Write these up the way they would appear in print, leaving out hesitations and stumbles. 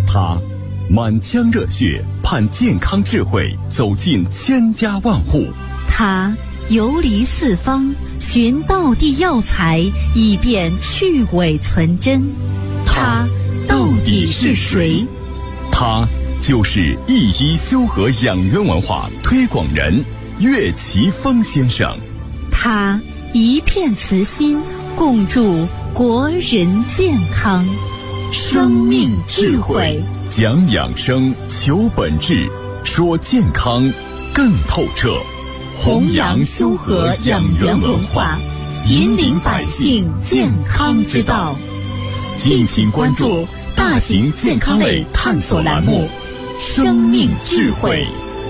他满腔热血盼健康智慧走进千家万户， 他游离四方寻道地药材，以便去伪存真。他到底是谁？ 他就是一一修和养元文化推广人岳奇峰先生。 他一片慈心，共筑国人健康。生命智慧， 讲养生，求本质，说健康更透彻。 弘扬修和养元文化，引领百姓健康之道。敬请关注大型健康类探索栏目《生命智慧》。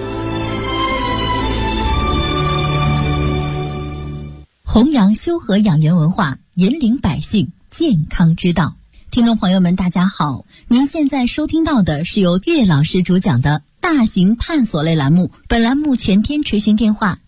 弘扬修和养元文化，引领百姓健康之道。听众朋友们，大家好，您现在收听到的是由岳老师主讲的大型探索类栏目。本栏目全天垂询电话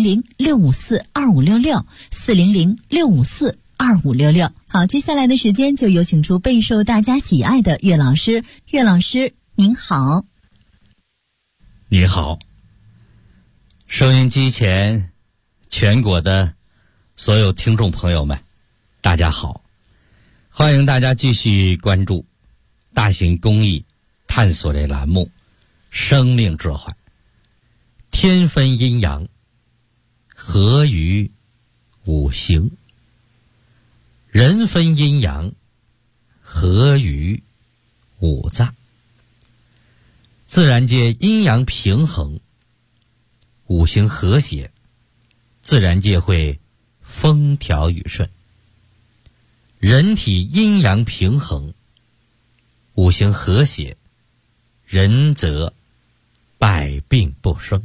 400-654-2566，400-654-2566。好，接下来的时间就有请出备受大家喜爱的岳老师。岳老师您好。 你好，收音机前全国的所有听众朋友们，大家好，欢迎大家继续关注大型公益探索类栏目《生命智慧》。天分阴阳，合于五行；人分阴阳，合于五脏。自然界阴阳平衡，五行和谐，自然界会风调雨顺。人体阴阳平衡，五行和谐，人则百病不生。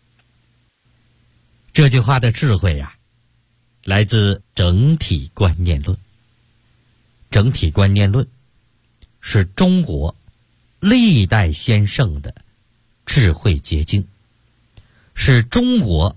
这句话的智慧呀，来自整体观念论。整体观念论是中国历代先圣的智慧结晶，是中国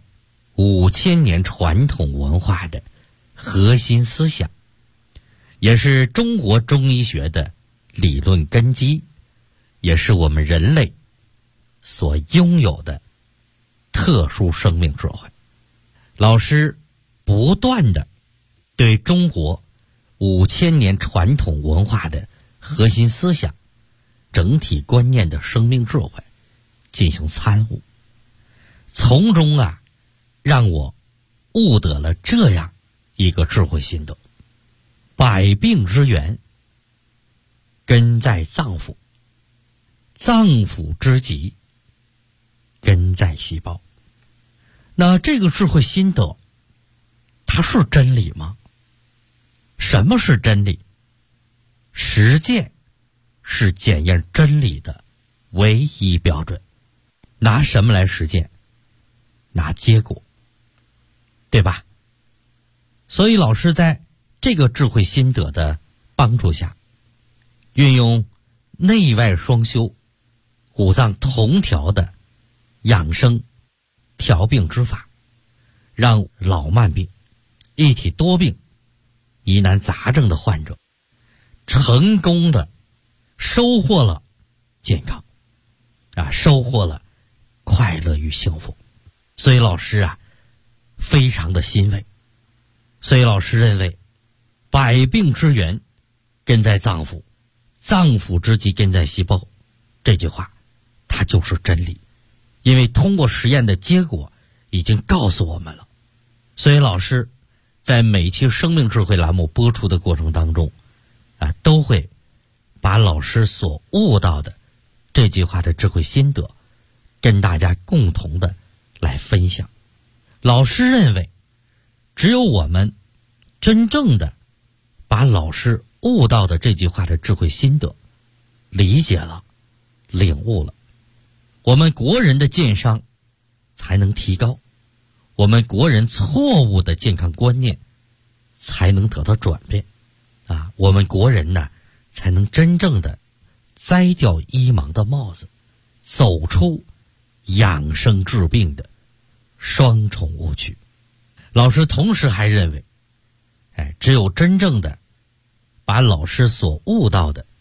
5000年传统文化的核心思想，也是中国中医学的理论根基，也是我们人类所拥有的特殊生命智慧。老师不断的对中国5000年传统文化的核心思想、整体观念的生命智慧进行参悟，从中让我悟得了这样一个智慧心得：百病之源根在脏腑，脏腑之疾根在细胞。那这个智慧心得，它是真理吗？什么是真理？实践是检验真理的唯一标准。拿什么来实践？拿结果，对吧？所以老师在这个智慧心得的帮助下，运用内外双修、五脏同调的养生调病之法，让老慢病、一体多病、疑难杂症的患者成功的收获了健康，收获了快乐与幸福。所以老师非常的欣慰。所以老师认为，百病之源根在脏腑，脏腑之疾根在细胞。这句话它就是真理，因为通过实验的结果已经告诉我们了。所以老师在每期生命智慧栏目播出的过程当中都会把老师所悟到的这句话的智慧心得跟大家共同的来分享。老师认为，只有我们真正的把老师悟到的这句话的智慧心得理解了、领悟了，我们国人的健康才能提高，我们国人错误的健康观念才能得到转变我们国人才能真正的摘掉医盲的帽子，走出养生治病的双重误区。老师同时还认为，只有真正的把老师所悟到的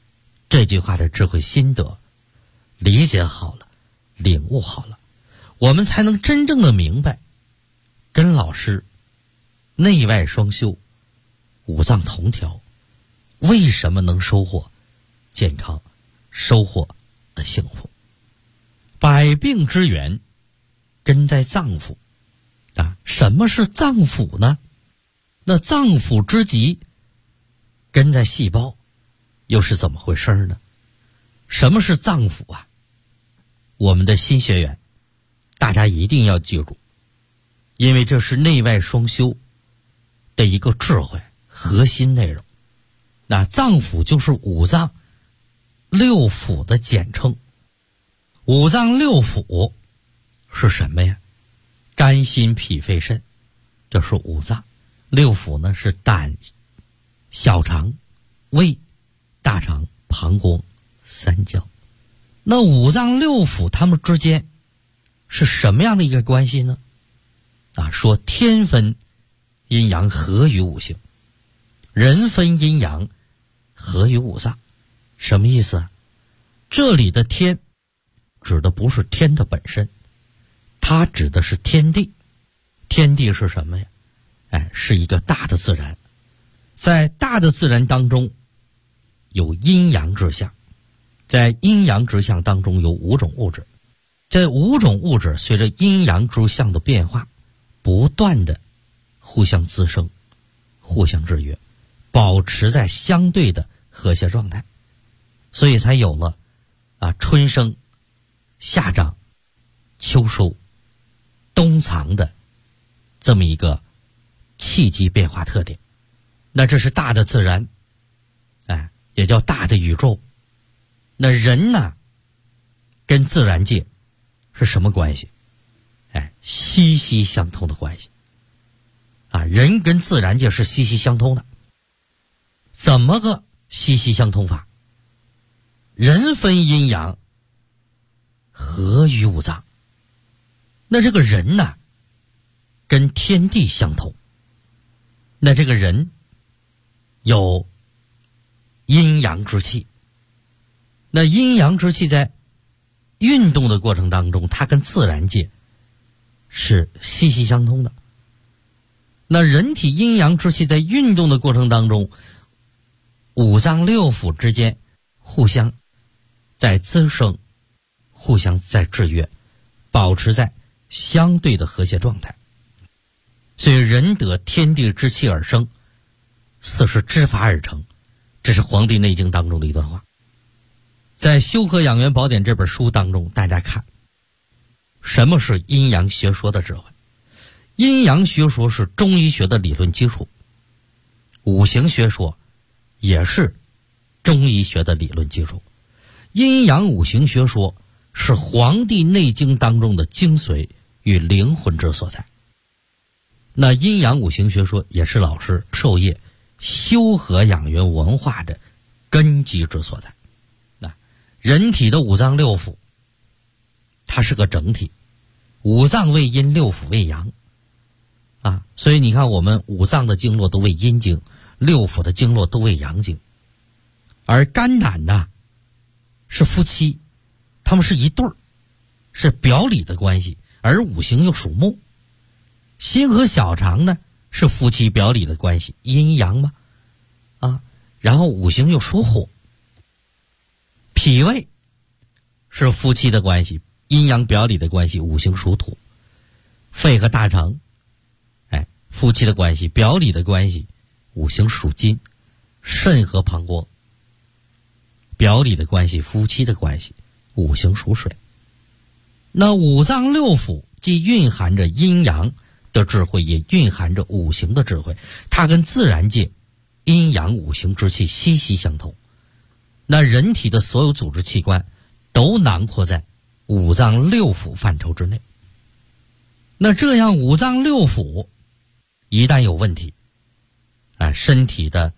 这句话的智慧心得理解好了，领悟好了，我们才能真正的明白跟老师内外双修，五脏同调，为什么能收获健康，收获幸福。百病之源根在脏腑啊，什么是脏腑呢？那脏腑之极根在细胞，又是怎么回事呢？什么是脏腑啊？我们的新学员大家一定要记住，因为这是内外双修的一个智慧核心内容。那脏腑就是五脏六腑的简称。五脏六腑是什么呀？肝心脾肺肾，这是五脏。六腑呢是胆、小肠、胃、大肠、膀胱、三焦。那五脏六腑它们之间是什么样的一个关系呢？说天分阴阳合于五行，人分阴阳合于五脏。什么意思啊？这里的天指的不是天的本身，它指的是天地。天地是什么呀？是一个大的自然。在大的自然当中有阴阳之象，在阴阳之象当中有五种物质。这五种物质随着阴阳之象的变化，不断的互相滋生，互相制约，保持在相对的和谐状态，所以才有了春生、夏长、秋收、冬藏的这么一个气机变化特点。那这是大的自然，也叫大的宇宙。那人呢，跟自然界是什么关系？息息相通的关系。人跟自然界是息息相通的。怎么个息息相通法？人分阴阳合于五脏。那这个人呢，跟天地相同。那这个人有阴阳之气。那阴阳之气在运动的过程当中，它跟自然界是息息相通的。那人体阴阳之气在运动的过程当中，五脏六腑之间互相在滋生，互相在制约，保持在相对的和谐状态。所以人得天地之气而生，四时之法而成，这是《黄帝内经》当中的一段话。在《修和养元宝典》这本书当中，大家看什么是阴阳学说的智慧。阴阳学说是中医学的理论基础，五行学说也是中医学的理论基础。阴阳五行学说是《黄帝内经》当中的精髓与灵魂之所在。那阴阳五行学说也是老师授业修和养元文化的根基之所在。人体的五脏六腑它是个整体，五脏为阴，六腑为阳所以你看我们五脏的经络都为阴经，六腑的经络都为阳经。而肝胆呢是夫妻，他们是一对儿，是表里的关系，而五行又属木。心和小肠呢是夫妻表里的关系，阴阳嘛然后五行又属火。脾胃是夫妻的关系，阴阳表里的关系，五行属土。肺和大肠夫妻的关系，表里的关系，五行属金。肾和膀胱表里的关系，夫妻的关系，五行属水。那五脏六腑既蕴含着阴阳的智慧，也蕴含着五行的智慧，它跟自然界阴阳五行之气息息相通。那人体的所有组织器官都囊括在五脏六腑范畴之内。那这样五脏六腑一旦有问题身体的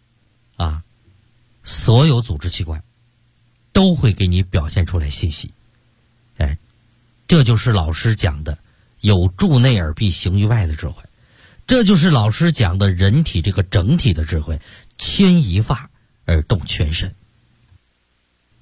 所有组织器官都会给你表现出来信息。这就是老师讲的有助内而必行于外的智慧，这就是老师讲的人体这个整体的智慧，牵一发而动全身。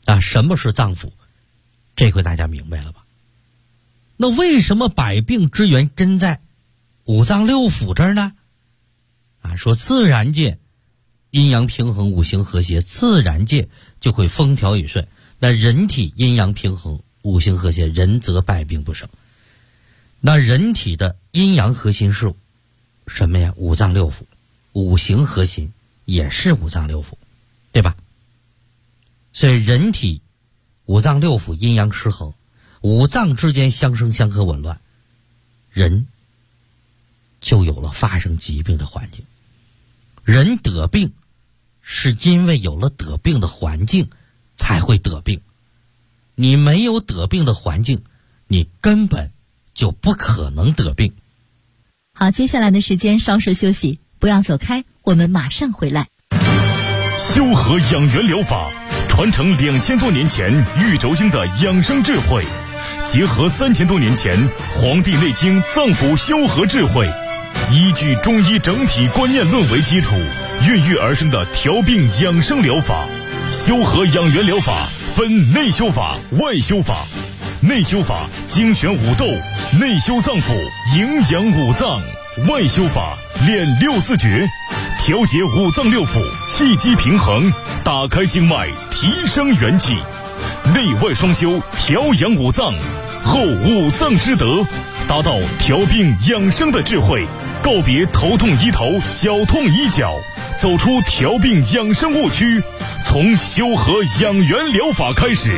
啊，什么是脏腑？这回大家明白了吧？那为什么百病之源根在五脏六腑这儿呢？啊，说自然界阴阳平衡，五行和谐，自然界就会风调雨顺。那人体阴阳平衡，五行和谐，人则百病不生。那人体的阴阳核心是什么呀？五脏六腑，五行核心也是五脏六腑，对吧？所以人体五脏六腑阴阳失衡，五脏之间相生相克紊乱，人就有了发生疾病的环境。人得病是因为有了得病的环境才会得病，你没有得病的环境，你根本就不可能得病。 好，接下来的时间稍事休息，不要走开，我们马上回来。 修和养元疗法传承2000多年前玉轴经的养生智慧，结合3000多年前《黄帝内经》脏腑修和智慧，依据中医整体观念论为基础，孕育而生的调病养生疗法。修和养元疗法分内修法、外修法。内修法精选五斗，内修脏腑，营养五脏；外修法练六字诀，调节五脏六腑，气机平衡，打开经脉，提升元气。内外双修，调养五脏，后五脏之德，达到调病养生的智慧，告别头痛医头，脚痛医脚，走出调病养生误区，从修和养元疗法开始。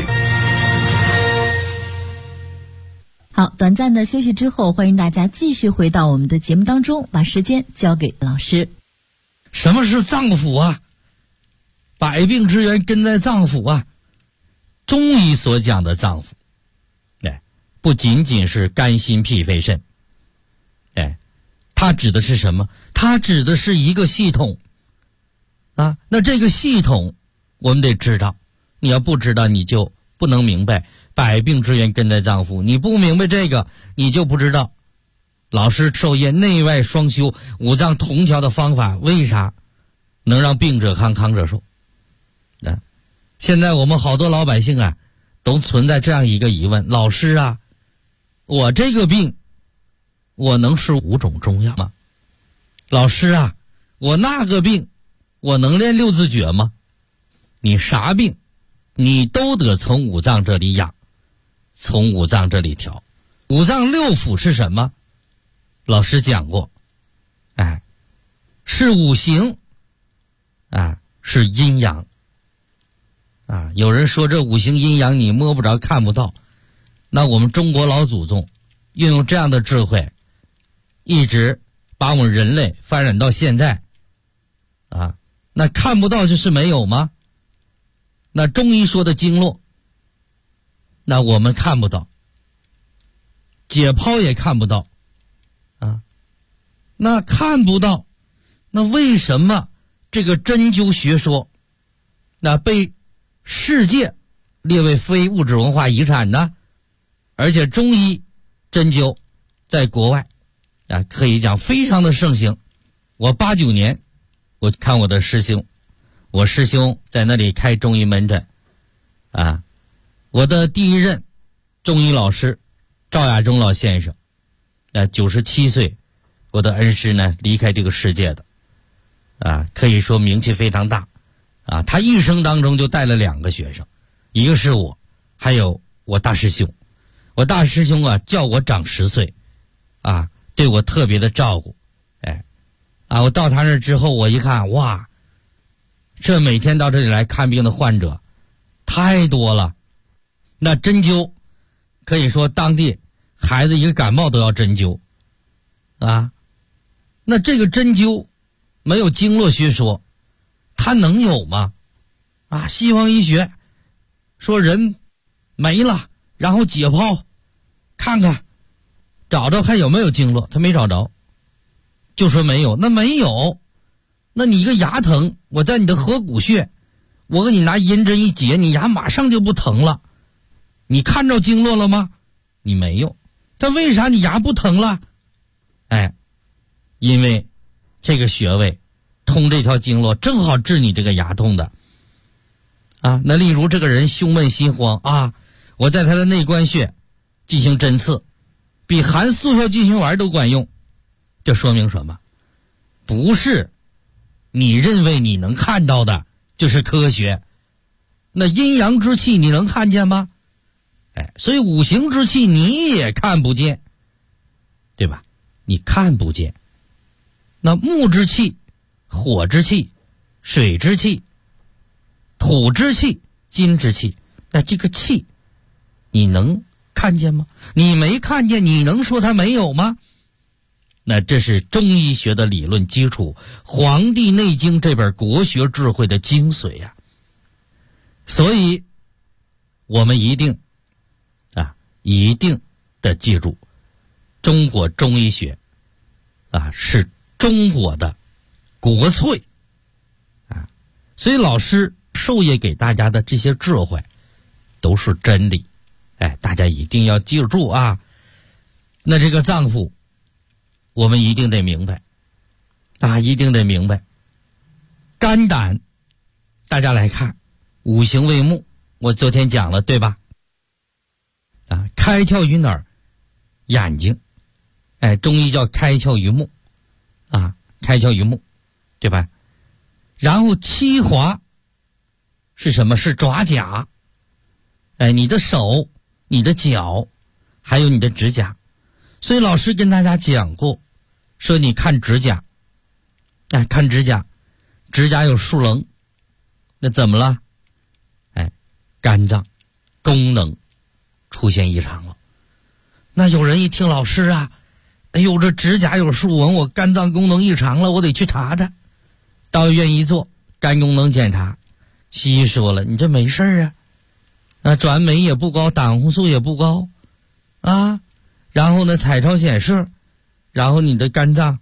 好，短暂的休息之后，欢迎大家继续回到我们的节目当中，把时间交给老师。 什么是脏腑啊？百病之源根在脏腑啊。中医所讲的脏腑，不仅仅是肝心脾肺肾，它指的是什么？它指的是一个系统啊。那这个系统我们得知道，你要不知道你就不能明白百病之源根在脏腑，你不明白这个，你就不知道老师授业内外双修，五脏同调的方法为啥能让病者康，康者寿。现在我们好多老百姓啊，都存在这样一个疑问：老师啊，我这个病我能吃5种中药吗？老师啊，我那个病我能练六字诀吗？你啥病你都得从五脏这里养，从五脏这里调。五脏六腑是什么？老师讲过，是五行，是阴阳。有人说这五行阴阳你摸不着看不到，那我们中国老祖宗运用这样的智慧，一直把我们人类发展到现在，那看不到就是没有吗？那中医说的经络，那我们看不到，解剖也看不到，那看不到，那为什么这个针灸学说，那被世界列为非物质文化遗产呢？而且中医针灸在国外可以讲非常的盛行。我89年我看我的师兄，我师兄在那里开中医门诊我的第一任中医老师赵亚中老先生97岁，我的恩师呢离开这个世界的可以说名气非常大他一生当中就带了2个学生，一个是我，还有我大师兄。我大师兄叫我长10岁对我特别的照顾我到他那之后，我一看，哇，这每天到这里来看病的患者太多了。那针灸可以说当地孩子一个感冒都要针灸那这个针灸没有经络学说它能有吗？西方医学说人没了，然后解剖看看找找看有没有经络，他没找着，就说没有。那没有，那你一个牙疼，我在你的合谷穴，我给你拿银针一解，你牙马上就不疼了。你看着经络了吗？你没有。但为啥你牙不疼了？因为这个穴位通这条经络正好治你这个牙痛的啊。那例如这个人胸闷心慌啊，我在他的内关穴进行针刺，比含速效进行丸都管用。这说明什么？不是你认为你能看到的就是科学。那阴阳之气你能看见吗？所以五行之气你也看不见，对吧？你看不见。那木之气、火之气、水之气、土之气、金之气，那这个气你能看见吗？你没看见，你能说它没有吗？那这是中医学的理论基础，《黄帝内经》这本国学智慧的精髓呀。所以我们一定的记住，中国中医学是中国的国粹啊。所以老师授业给大家的这些智慧都是真理，大家一定要记住啊。那这个脏腑我们一定得明白一定得明白。肝胆大家来看，五行为木，我昨天讲了对吧？开窍于哪儿？眼睛。中医叫开窍于目开窍于目，对吧？然后七华是什么？是爪甲。你的手、你的脚还有你的指甲。所以老师跟大家讲过，说你看指甲，看指甲，指甲有竖棱，那怎么了？肝脏功能出现异常了。那有人一听老师啊，哎呦，这指甲有竖纹，我肝脏功能异常了，我得去查查。到医院一做肝功能检查，西医说了，你这没事转酶也不高，胆红素也不高然后呢彩超显示，然后你的肝脏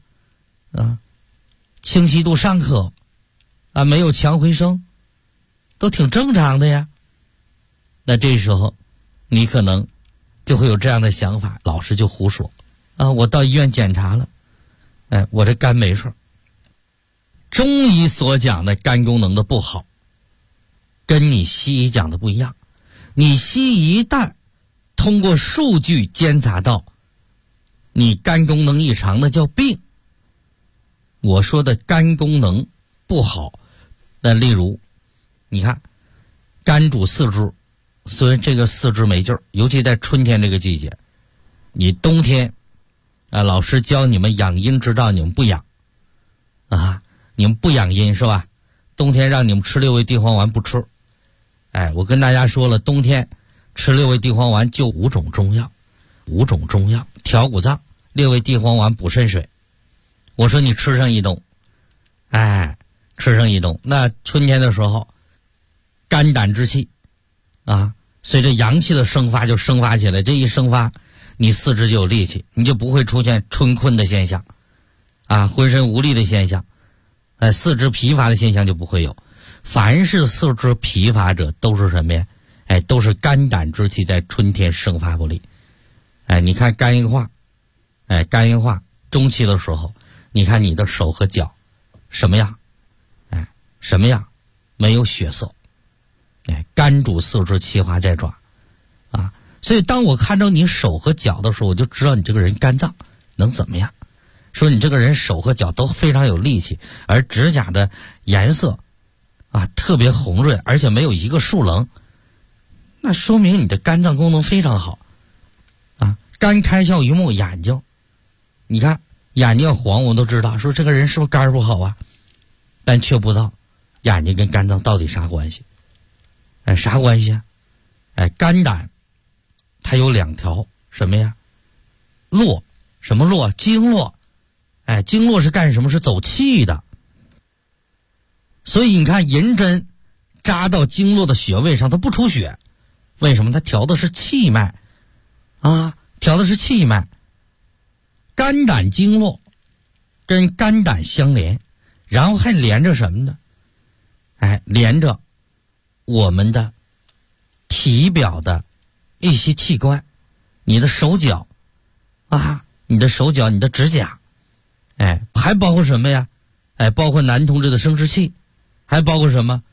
清晰度尚可没有强回声，都挺正常的呀。那这时候你可能就会有这样的想法，老师就胡说我到医院检查了，我这肝没事。中医所讲的肝功能的不好跟你西医讲的不一样。你西医一旦通过数据监察到你肝功能异常，那叫病。我说的肝功能不好，那例如你看肝主四肢，所以这个四肢没劲儿，尤其在春天这个季节。你冬天老师教你们养阴之道，你们不养你们不养阴是吧？冬天让你们吃6味地黄丸不吃。我跟大家说了，冬天吃6味地黄丸就5种中药调五脏，6味地黄丸补肾水。我说你吃上一冬，吃上一冬，那春天的时候肝胆之气随着阳气的生发就生发起来，这一生发你四肢就有力气，你就不会出现春困的现象浑身无力的现象，四肢疲乏的现象就不会有。凡是四肢疲乏者都是什么呀？都是肝胆之气在春天生发不力。你看肝硬化，肝硬化中期的时候，你看你的手和脚什么样？什么样？没有血色。肝主四肢，其华在爪所以当我看到你手和脚的时候，我就知道你这个人肝脏能怎么样。说你这个人手和脚都非常有力气，而指甲的颜色特别红润，而且没有一个竖棱，那说明你的肝脏功能非常好肝开窍于目，眼睛，你看眼睛黄，我们都知道说这个人是不是肝不好但却不知道眼睛跟肝脏到底啥关系。啥关系肝胆它有2条什么呀？络，什么络？经络。经络是干什么？是走气的。所以你看银针扎到经络的穴位上，它不出血，为什么？它调的是气脉调的是气脉。肝胆经络跟肝胆相连，然后还连着什么呢？连着我们的体表的一些器官，你的手脚你的手脚，你的指甲还包括什么呀？包括男同志的生殖器，还包括什么？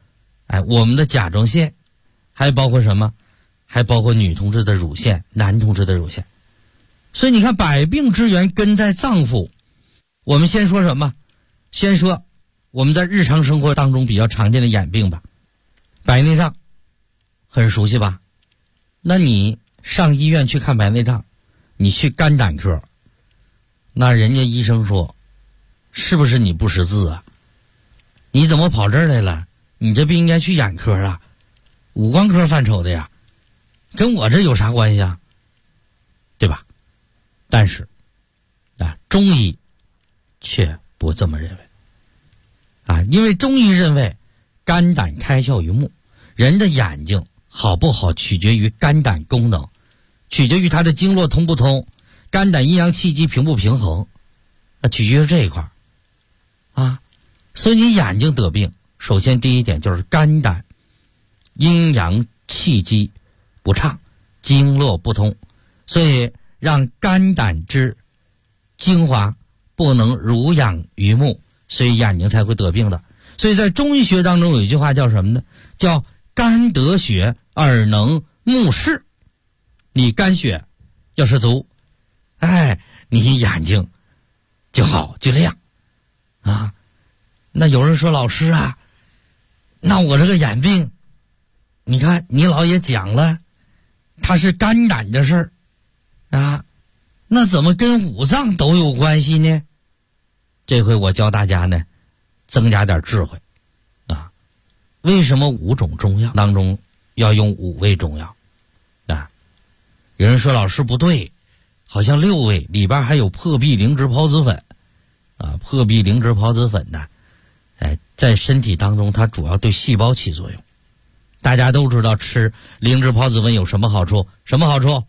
我们的甲状腺，还包括什么？还包括女同志的乳腺，男同志的乳腺。所以你看，百病之源根在脏腑。我们先说什么？先说我们在日常生活当中比较常见的眼病吧。白内障很熟悉吧？那你上医院去看白内障，你去肝胆科，那人家医生说是不是你不识字啊？你怎么跑这儿来了？你这病应该去眼科啊，五官科范畴的呀，跟我这有啥关系啊？对吧？但是中医却不这么认为因为中医认为肝胆开窍于目，人的眼睛好不好取决于肝胆功能，取决于它的经络通不通，肝胆阴阳气机平不平衡，取决于这一块所以你眼睛得病，首先第一点就是肝胆阴阳气机不畅，经络不通，所以让肝胆之精华不能濡养于目，所以眼睛才会得病的。所以在中医学当中有一句话叫什么呢？叫肝得血，耳能目视。你肝血要是足，你眼睛就好就亮那有人说老师啊，那我这个眼病，你看你老也讲了，它是肝胆的事儿那怎么跟五脏都有关系呢？这回我教大家呢，增加点智慧为什么5种中药当中要用5味中药有人说老师不对，好像6味里边还有破壁灵芝孢子粉破壁灵芝孢子粉呢在身体当中它主要对细胞起作用。大家都知道吃灵芝孢子粉有什么好处？什么好处？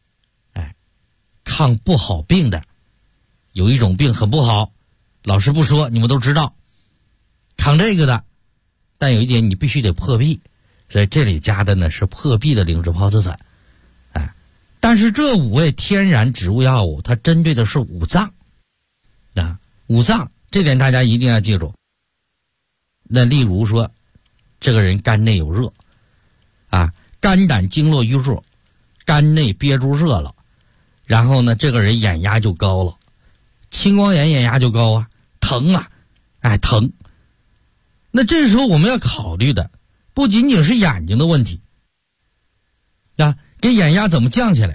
抗不好病的。有一种病很不好，老师不说你们都知道，抗这个的，但有一点你必须得破壁，所以这里加的呢是破壁的灵芝孢子粉但是这5味天然植物药物它针对的是五脏五脏这点大家一定要记住。那例如说这个人肝内有热肝胆经络瘀热，肝内憋住热了，然后呢这个人眼压就高了，青光眼眼压就高疼疼。那这时候我们要考虑的不仅仅是眼睛的问题给眼压怎么降下来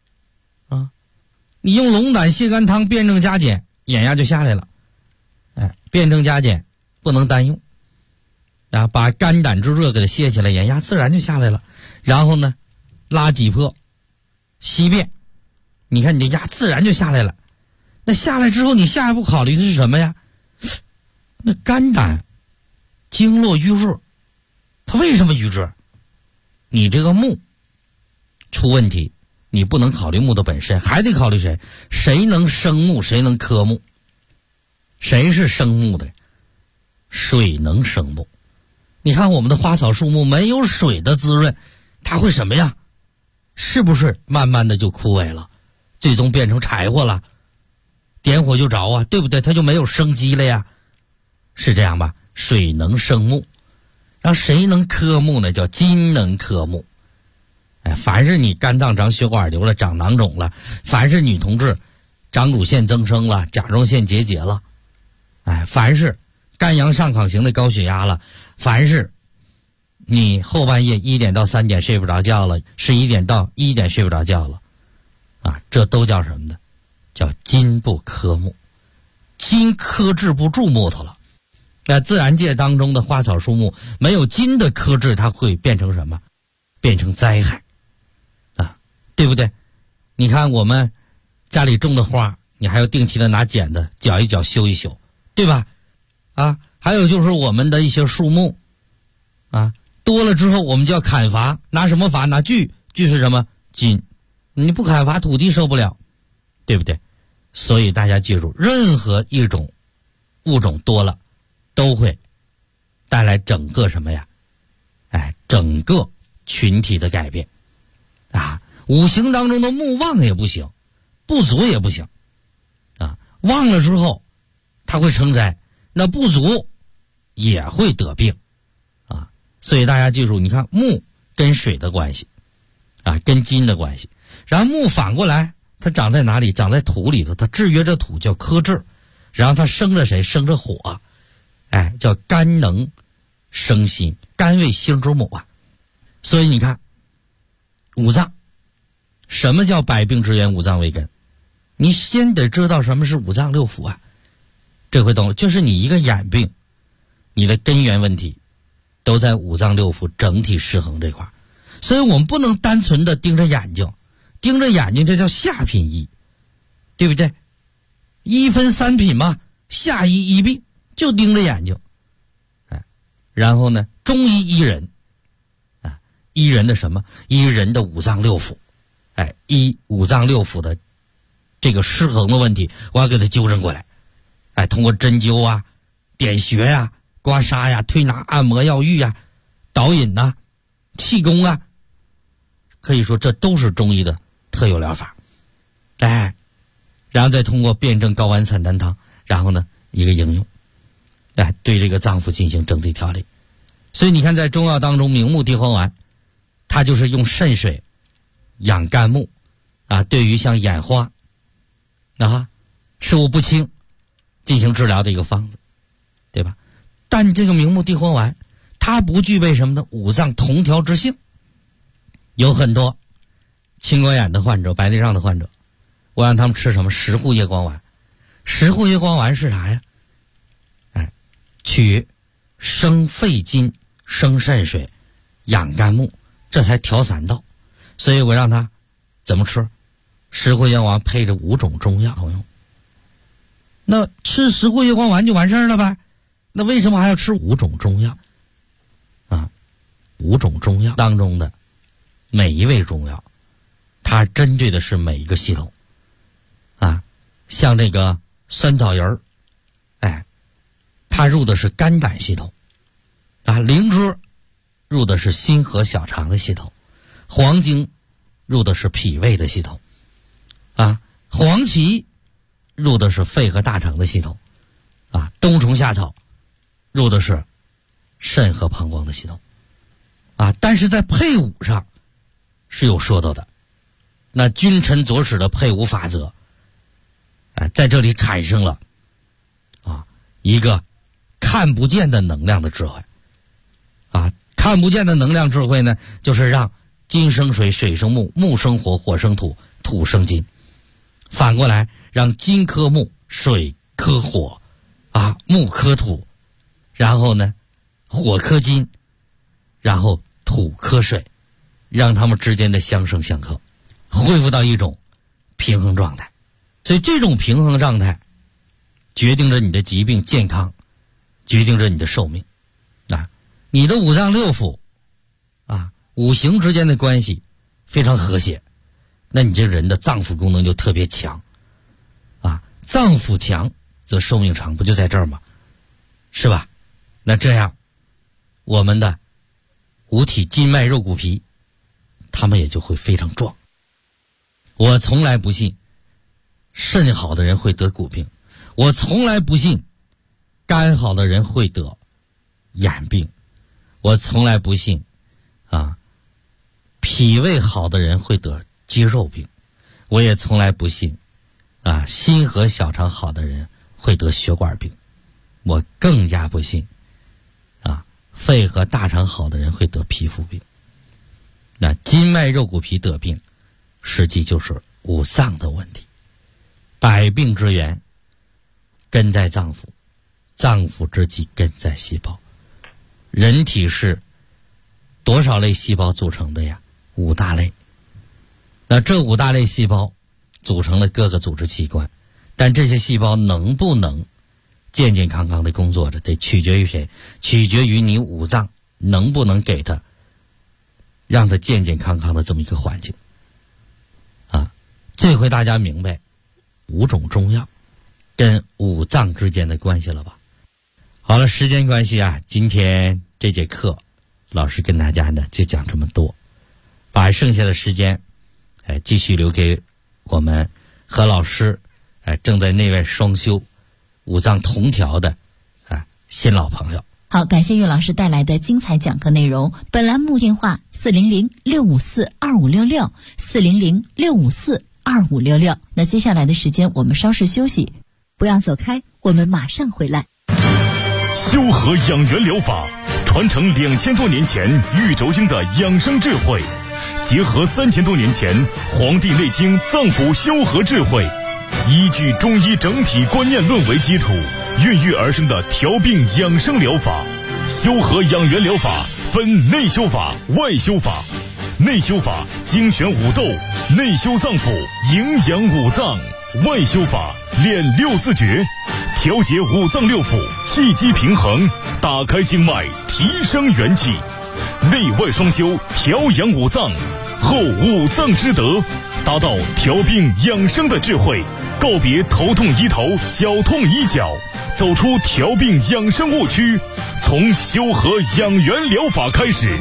你用龙胆泻肝汤辩证加减，眼压就下来了辩证加减不能单用把肝胆之热给它泻起来，眼压自然就下来了。然后呢拉脊魄息变，你看你这压自然就下来了。那下来之后你下一步考虑的是什么呀？那肝胆经络瘀热，它为什么瘀热？你这个目出问题，你不能考虑目的本身，还得考虑谁？谁能生目，谁能克目？谁是生目的？水能生目。你看我们的花草树木没有水的滋润，它会什么呀？是不是慢慢的就枯萎了，最终变成柴火了，点火就着对不对？它就没有生机了呀，是这样吧？水能生木，然后谁能克木呢？叫金能克木。凡是你肝脏长血管瘤了，长囊肿了，凡是女同志长乳腺增生了，甲状腺结节了，凡是肝阳上亢型的高血压了，凡是你后半夜1点到3点睡不着觉了，11点到1点睡不着觉了这都叫什么呢？叫金不克木，金克制不住木头了。自然界当中的花草树木没有金的克制，它会变成什么？变成灾害对不对？你看我们家里种的花，你还要定期的拿剪子绞一绞修一修，对吧？还有就是我们的一些树木多了之后我们就要砍伐，拿什么伐？拿锯是什么？金。你不砍伐土地受不了，对不对？所以大家记住，任何一种物种多了都会带来整个什么呀？整个群体的改变五行当中的木旺也不行，不足也不行旺了之后它会成灾，那不足也会得病所以大家记住，你看木跟水的关系啊，跟金的关系。然后木反过来，它长在哪里？长在土里头，它制约着土，叫克制。然后它生着谁？生着火，哎，叫肝能生心，肝为心之母啊。所以你看，五脏，什么叫百病之源？五脏为根。你先得知道什么是五脏六腑啊。这回懂了，就是你一个眼病，你的根源问题都在五脏六腑整体失衡这块。所以我们不能单纯的盯着眼睛，盯着眼睛这叫下品医，对不对？一分三品嘛，下医医病，就盯着眼睛。哎，然后呢，中医医人啊，医人的什么？医人的五脏六腑。哎，医五脏六腑的这个失衡的问题，我要给它纠正过来。哎，通过针灸啊、点穴呀、刮痧呀、推拿、按摩、药浴呀、导引呐、气功啊，可以说这都是中医的特有疗法。哎，然后再通过辩证睾丸散丹汤，然后呢一个应用，哎，对这个脏腑进行整体调理。所以你看，在中药当中，明目地黄丸，它就是用肾水养肝木啊，对于像眼花啊、视物不清进行治疗的一个方子，对吧？但这个明目地黄丸，它不具备什么呢？五脏同调之性。有很多青光眼的患者、白内障的患者，我让他们吃什么？石斛叶光丸。石斛叶光丸是啥呀？哎，取生肺金、生肾水、养肝木，这才调三道。所以我让他怎么吃？石斛叶光丸配着5种中药同用。那吃石斛叶光丸就完事儿了呗？那为什么还要吃5种中药啊？5种中药当中的每一味中药，它针对的是每一个系统啊。像这个酸枣仁儿，哎，它入的是肝胆系统啊；灵芝入的是心和小肠的系统；黄精入的是脾胃的系统啊；黄芪入的是肺和大肠的系统啊；冬虫夏草入的是肾和膀胱的系统啊。但是在配伍上是有说到的，那君臣佐使的配伍法则，哎，在这里产生了啊一个看不见的能量的智慧啊。看不见的能量智慧呢，就是让金生水，水生木，木生火，火生土，土生金。反过来，让金克木，水克火，啊，木克土，然后呢，火克金，然后土克水，让它们之间的相生相克，恢复到一种平衡状态。所以这种平衡状态决定着你的疾病健康，决定着你的寿命啊。你的五脏六腑啊，五行之间的关系非常和谐，那你这人的脏腑功能就特别强啊。脏腑强则寿命长，不就在这儿吗？是吧？那这样我们的五体筋脉肉骨皮他们也就会非常壮。我从来不信肾好的人会得骨病，我从来不信肝好的人会得眼病，我从来不信啊脾胃好的人会得肌肉病，我也从来不信啊心和小肠好的人会得血管病，我更加不信啊肺和大肠好的人会得皮肤病。那筋脉肉骨皮得病，实际就是五脏的问题。百病之源根在脏腑，脏腑之基根在细胞。人体是多少类细胞组成的呀？5大类。那这5大类细胞组成了各个组织器官，但这些细胞能不能健健康康的工作着，得取决于谁？取决于你五脏能不能给它让它健健康康的这么一个环境啊。这回大家明白5种中药跟五脏之间的关系了吧？好了，时间关系啊，今天这节课老师跟大家呢就讲这么多，把剩下的时间继续留给我们和老师正在内外双修五脏同调的新老朋友。 好，感谢岳老师带来的精彩讲课内容。本栏目电话400-654-2566，400-654-2566。那接下来的时间我们稍事休息，不要走开，我们马上回来。 修和养元疗法传承2000多年前玉轴经的养生智慧，结合3000多年前《黄帝内经》脏腑修和智慧，依据中医整体观念论为基础，孕育而生的调病养生疗法。修和养元疗法分内修法、外修法。内修法精选五斗，内修脏腑，营养五脏；外修法练六字诀，调节五脏六腑，气机平衡，打开经脉，提升元气。内外双修，调养五脏，后五脏之德，达到调病养生的智慧，告别头痛医头，脚痛医脚，走出调病养生误区，从修和养元疗法开始。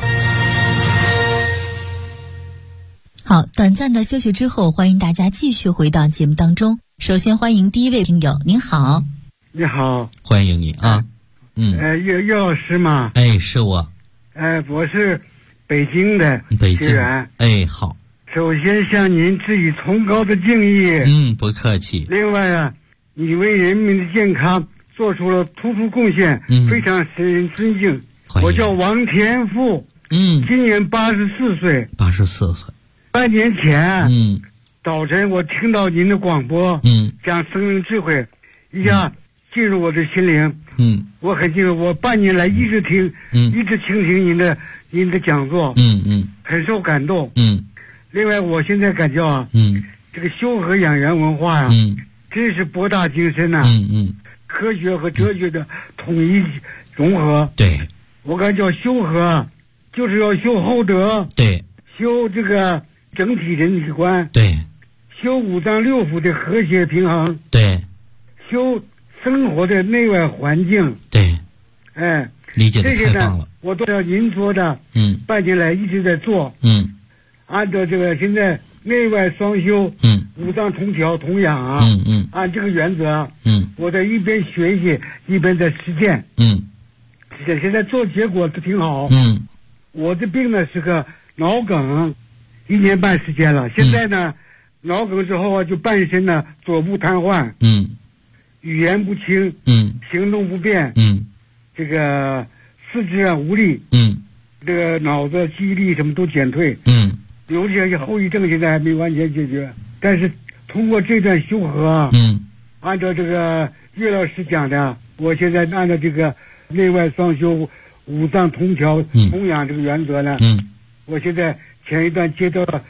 好，短暂的休息之后，欢迎大家继续回到节目当中。首先欢迎第一位听友，您好。 你好， 欢迎你啊。 岳老师吗？ 哎，是我。 我是北京的学员。 哎，好。 首先向您致以崇高的敬意。 不客气。 另外啊，你为人民的健康做出了突出贡献，非常使人尊敬。我叫王天富，今年84岁。 84岁。 半年前，早晨我听到您的广播，讲生命智慧，一下进入我的心灵。我很敬重，我半年来一直倾听您的讲座，很受感动。另外，我现在感觉啊，这个修和养元文化呀，真是博大精深呐。科学和哲学的统一融合。 对， 我感觉修和就是要修厚德。 对， 修这个整体人体观。 对， 修五脏六腑的和谐平衡。 对， 修生活的内外环境。 对，理解的太棒了。这个呢， 我都要您说的，半年来一直在做。按照这个现在内外双修，五脏同调同养啊，按这个原则，我在一边学习一边在实践。现在做结果都挺好。我的病呢是个脑梗，1年半时间了。现在呢，脑梗之后啊，就半身呢左部瘫痪，语言不清，行动不便，这个四肢啊无力，这个脑子记忆力什么都减退，有些后遗症现在还没完全解决。但是通过这段修和，按照这个岳老师讲的，我现在按照这个内外双修、五脏同调同养这个原则呢，我现在前一段接到了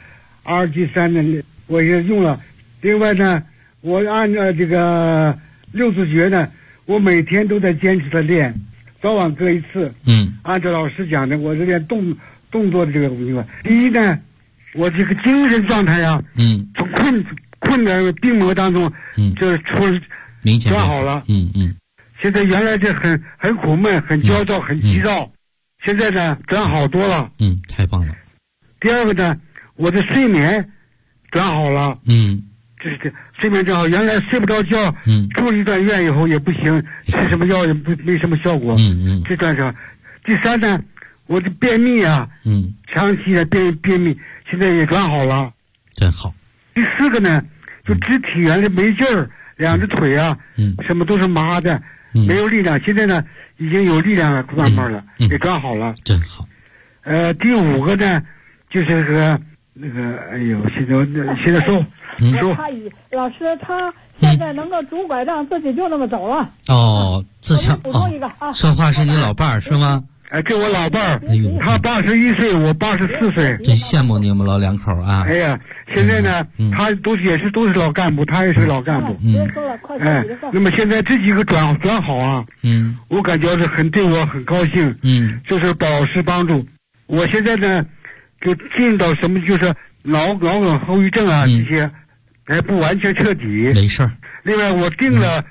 RG3呢，我也用了。另外呢，我按照这个六字诀呢，我每天都在坚持的练，早晚各一次。按照老师讲的，我这练动作的这个情况。第一呢，我这个精神状态啊，从困难病魔当中，这转好了。现在原来这很苦闷、很焦躁、很急躁，现在呢转好多了。 太棒了。 第二个呢，我的睡眠转好了。这睡眠转好，原来睡不着觉，住了一段院以后也不行，吃什么药也没什么效果。这段上，第三呢，我的便秘啊，长期的便秘，现在也转好了。 真好。 第四个呢，就肢体原来没劲儿，两只腿啊，什么都是麻的，没有力量，现在呢已经有力量了，慢慢了，也转好了。 真好。 第五个呢，就是哎呦，现在说。 老师他现在能够拄拐杖，自己就那么走了。 自强。 补充一个啊， 说话是你老伴儿是吗？ 这我老伴儿，他81岁，我84岁， 真羡慕你们老两口啊！ 哎呀，现在呢，他都是老干部，他也是老干部。 别说了，快说你的事。 那么现在这几个转好啊，我感觉是对我很高兴。就是把老师帮助。我现在呢，就进到什么就是脑梗后遗症啊这些，还不完全彻底。 没事儿。 另外，我订了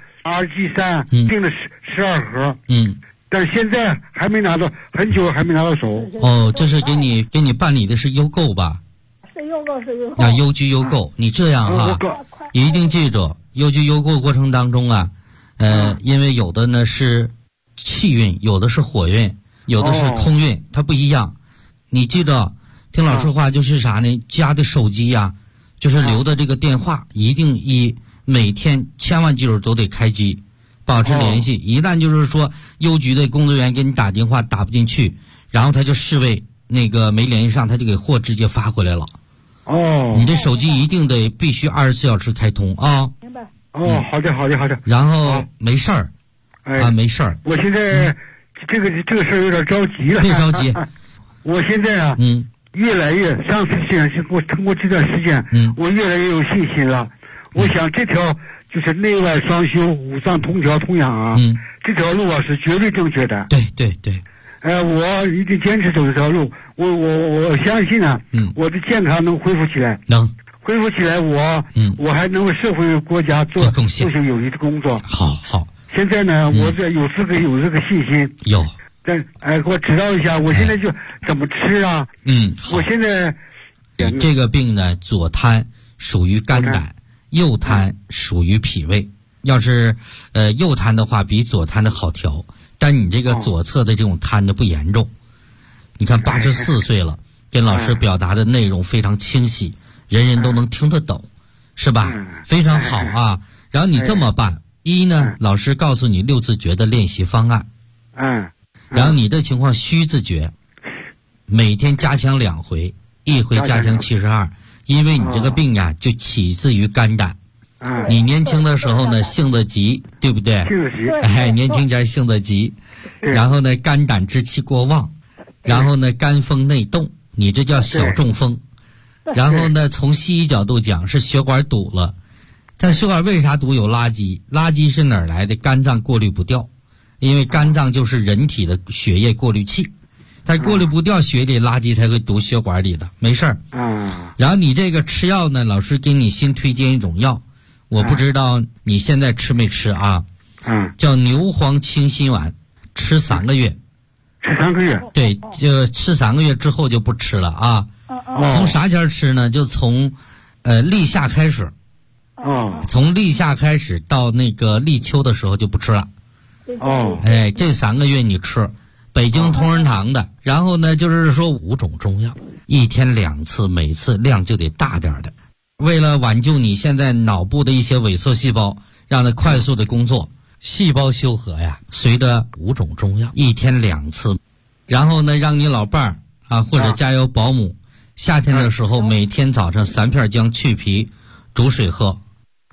RG3，订了12盒。但是现在还没拿到，很久还没拿到手。 这是给你办理的是优购吧？ 是优购。 优居优购，你这样哈，一定记住，优居优购过程当中啊，因为有的呢是气运，有的是火运，有的是空运，它不一样。你记得听老师话就是啥呢？家的手机呀，就是留的这个电话，一定每天千万记住都得开机，保持联系。一旦就是说邮局的工作人员给你打电话打不进去，然后他就视为那个没联系上，他就给货直接发回来了。你这手机一定得必须24小时开通啊。 明白。 好的。 然后没事儿，没事儿。 我现在这个事儿有点着急了。 别着急。 我现在啊，越来越上次通过这段时间，我越来越有信心了。我想这条就是内外双修、五脏同调同养啊，这条路啊是绝对正确的。 对。 我一定坚持走这条路。我相信啊，我的健康能恢复起来。能恢复起来，我还能为社会国家做贡献有益的工作。 好。 现在呢，我这有这个信心。 有。 但给我指导一下，我现在就怎么吃啊？我现在这个病呢，左贪属于肝胆，右贪属于脾胃。要是右贪的话，比左贪的好调，但你这个左侧的这种贪的不严重。你看84岁了，跟老师表达的内容非常清晰，人人都能听得懂，是吧？非常好啊。然后你这么办，一呢，老师告诉你6字诀的练习方案。然后你的情况虚字诀，每天加强2回，一回加强72，因为你这个病呀就起自于肝胆。你年轻的时候呢性子急，对不对？年轻点性子急，然后呢肝胆之气过旺，然后呢肝风内动，你这叫小中风。然后呢从西医角度讲是血管堵了，但血管为啥堵？有垃圾，垃圾是哪儿来的？肝脏过滤不掉。因为肝脏就是人体的血液过滤器，它过滤不掉血里垃圾才会堵血管里的，没事儿。然后你这个吃药呢，老师给你新推荐一种药，我不知道你现在吃没吃啊？叫牛黄清心丸，吃3个月。 吃3个月？ 对，就吃3个月之后就不吃了啊。从啥前吃呢？就从立夏开始。从立夏开始到那个立秋的时候就不吃了。这3个月你吃北京同仁堂的，然后呢就是说5种中药，一天2次，每次量就得大点的，为了挽救你现在脑部的一些萎缩细胞，让它快速的工作，细胞修和呀，随着5种中药，一天2次，然后呢让你老伴儿或者家有保姆，夏天的时候每天早上3片姜去皮煮水喝。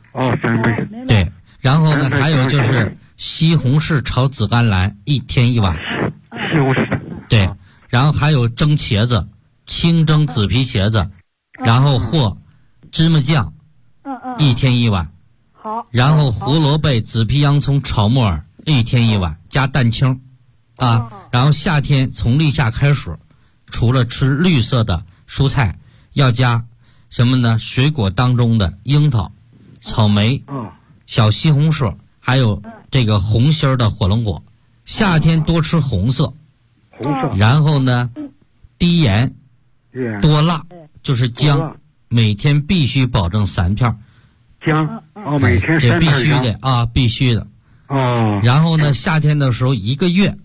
3杯。 对，然后呢还有就是西红柿炒紫甘蓝，1天1碗。 西红柿。 对，然后还有蒸茄子，清蒸紫皮茄子，然后或芝麻酱，1天1碗。 好。 然后胡萝卜、紫皮洋葱炒木耳，1天1碗，加蛋清，然后夏天从立夏开始，除了吃绿色的蔬菜，要加什么呢？水果当中的樱桃、草莓、小西红柿。还有这个红心的火龙果，夏天多吃红色，然后呢，低盐，多辣，就是姜，每天必须保证3片。 姜每天3片。 这必须的必须的。然后呢，夏天的时候1个月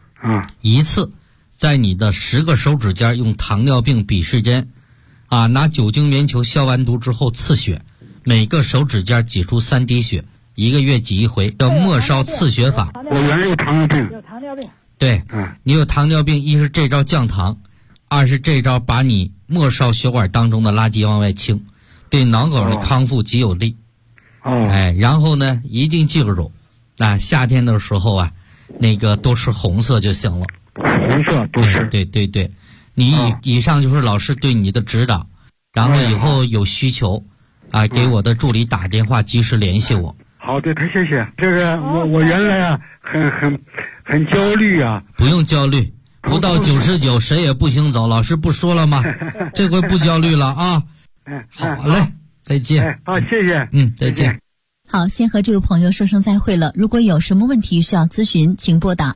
1次，在你的10个手指尖用糖尿病笔试针，拿酒精棉球消完毒之后刺血，每个手指尖挤出3滴血。1个月挤1回，叫末梢刺血法。 我原来有糖尿病。 对，你有糖尿病，一是这招降糖，二是这招把你末梢血管当中的垃圾往外清，对脑梗的康复极有利。然后呢，一定记住，夏天的时候那个多吃红色就行了。 红色多吃。 对，你以上就是老师对你的指导，然后以后有需求，给我的助理打电话，及时联系我。 好的，太谢谢。这个我原来很焦虑啊。 不用焦虑，不到99谁也不行走，老师不说了吗？这回不焦虑了啊。好嘞，再见。 好，谢谢。 再见。 好，先和这位朋友说声再会了。如果有什么问题需要咨询，请拨打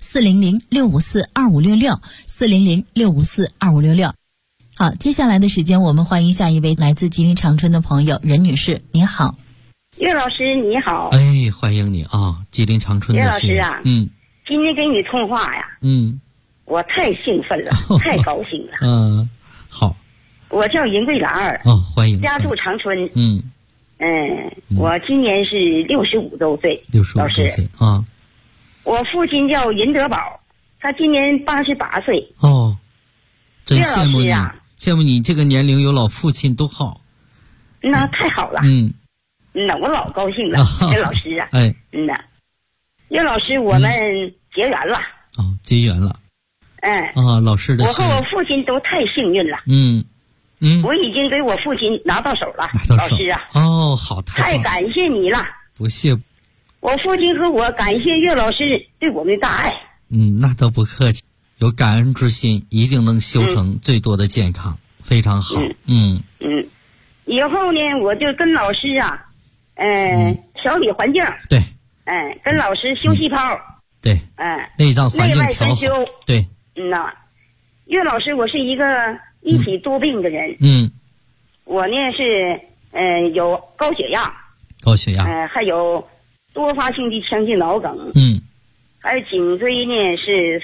400-654-2566，400-654-2566。好，接下来的时间我们欢迎下一位来自吉林长春的朋友任女士，你好。 岳老师你好。 欢迎你吉林长春的岳老师啊， 今天跟你通话呀，我太兴奋了，太高兴了。 好。 我叫银桂兰儿， 欢迎。 家住长春。我今年是65周岁。 65周岁啊。 我父亲叫银德宝，他今年88岁。 真羡慕你，羡慕你这个年龄有老父亲多好。 那太好了。那我老高兴了，岳老师啊。岳老师，我们结缘了。 结缘了。老师的。 我和我父亲都太幸运了。我已经给我父亲拿到手了，老师啊。 好， 太感谢你了。 不谢。 我父亲和我感谢岳老师对我们的大爱。 那都不客气，有感恩之心，一定能修成最多的健康，非常好。 以后呢，我就跟老师啊，调理环境。 对。 跟老师修气泡。 对。内脏环境调好。对。 岳老师，我是一个一体多病的人。我呢是有高血压。还有多发性的腔镜脑梗。还有颈椎呢是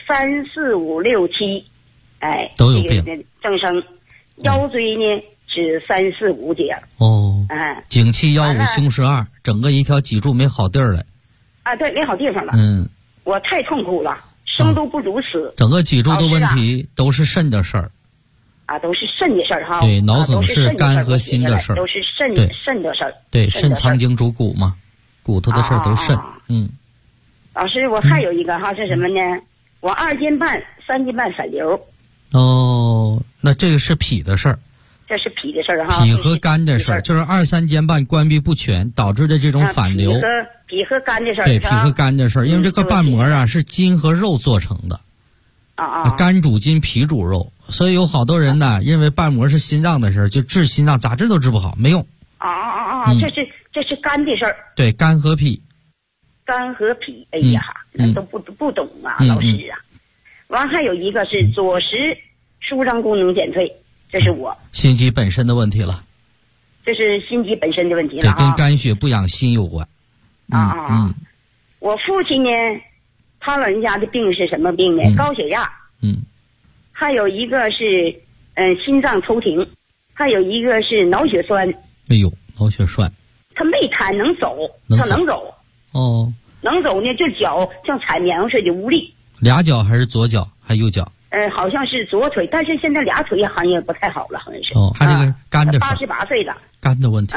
3、4、5、6、7， 都有病。 增生。腰椎呢是3、4、5节。 颈气腰五胸十二，整个一条脊柱没好地儿了。 对，没好地方了。我太痛苦了，生都不如死。 整个脊柱的问题都是肾的事儿。 都是肾的事儿哈。 对，脑梗是肝和心的事儿。 都是肾的事儿。 对，肾藏精主骨嘛，骨头的事儿都肾。 老师，我还有一个哈是什么呢？我2斤半、3斤半反流。 那这个是脾的事儿。 这是脾的事儿哈。 脾和肝的事儿，就是2、3间半关闭不全导致的这种反流。 脾和肝的事儿。 对，脾和肝的事儿，因为这个瓣膜啊是筋和肉做成的。肝主筋，脾主肉，所以有好多人呢，认为瓣膜是心脏的事儿，就治心脏咋治都治不好，没用。 这是肝的事儿。 对，肝和脾。 肝和脾，哎呀，那都不懂啊，老师啊。完还有一个是左食舒张功能减退，这是我心肌本身的问题了。 这是心肌本身的问题了。 对，跟肝血不养心有关。 我父亲呢，他老人家的病是什么病呢？高血压。还有一个是心脏抽停，还有一个是脑血栓。脑血栓。他没瘫，能走，他能走。能走呢，就脚像踩棉花似的无力。 俩脚还是左脚还右脚？ 好像是左腿，但是现在俩腿好像也不太好了，好像是。 他这个肝的 88岁了。 肝的问题。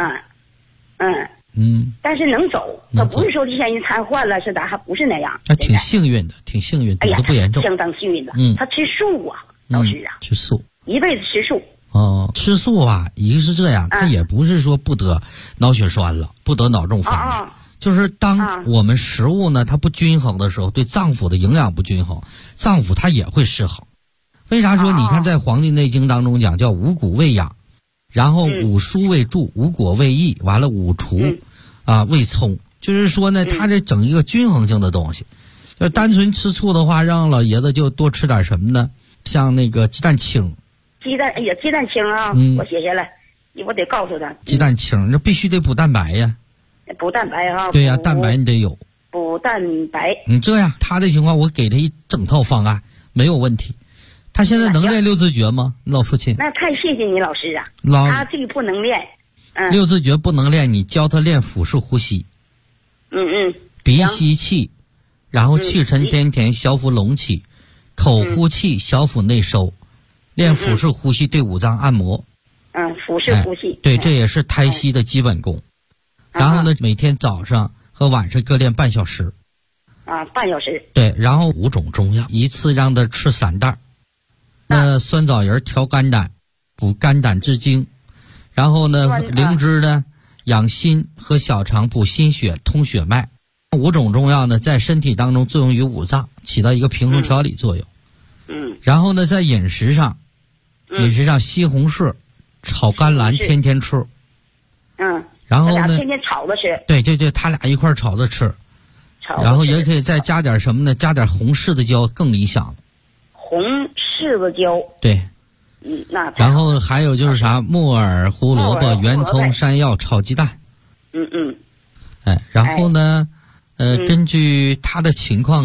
但是能走，他不是说现在瘫痪了是咋，还不是那样。 他挺幸运的，挺幸运， 哎呀， 不严重， 相当幸运的。他吃素啊，老师啊， 吃素， 一辈子吃素。 吃素啊，一个是这样，他也不是说不得脑血栓了，不得脑中风了。就是当我们食物呢它不均衡的时候，对脏腑的营养不均衡，脏腑它也会失衡。为啥说你看在《黄帝内经》当中讲叫五谷为养，然后五蔬为助，五果为益，完了五除为葱，就是说呢它这整一个均衡性的东西。要单纯吃醋的话，让老爷子就多吃点什么呢？像那个鸡蛋清。 鸡蛋清啊，我写下来，我得告诉他。 鸡蛋清，那必须得补蛋白呀。 补蛋白啊。 对呀，蛋白你得有。 补蛋白。 你这样，他的情况我给他一整套方案，没有问题。他现在能练六字诀吗？老父亲。 那太谢谢你老师啊。他这个不能练。 六字诀不能练，你教他练腹式呼吸。鼻吸气，然后气沉丹田，小腹隆起，口呼气，小腹内收。练腹式呼吸对五脏按摩。 腹式呼吸。 对，这也是胎息的基本功。然后呢，每天早上和晚上各练半小时。 半小时。 对，然后5种中药，一次让他吃3袋。那酸枣仁调肝胆，补肝胆之精。然后呢，灵芝呢养心和小肠，补心血，通血脉。5种中药呢，在身体当中作用于五脏，起到一个平衡调理作用。然后呢，在饮食上，西红柿炒甘蓝，天天吃。然后呢， 天天炒着吃。 对，他俩一块炒着吃。然后也可以再加点什么呢？加点红柿子椒更理想。 红柿子椒。 对。 那。 然后还有就是啥？木耳、胡萝卜、圆葱、山药炒鸡蛋。然后呢，根据他的情况啊，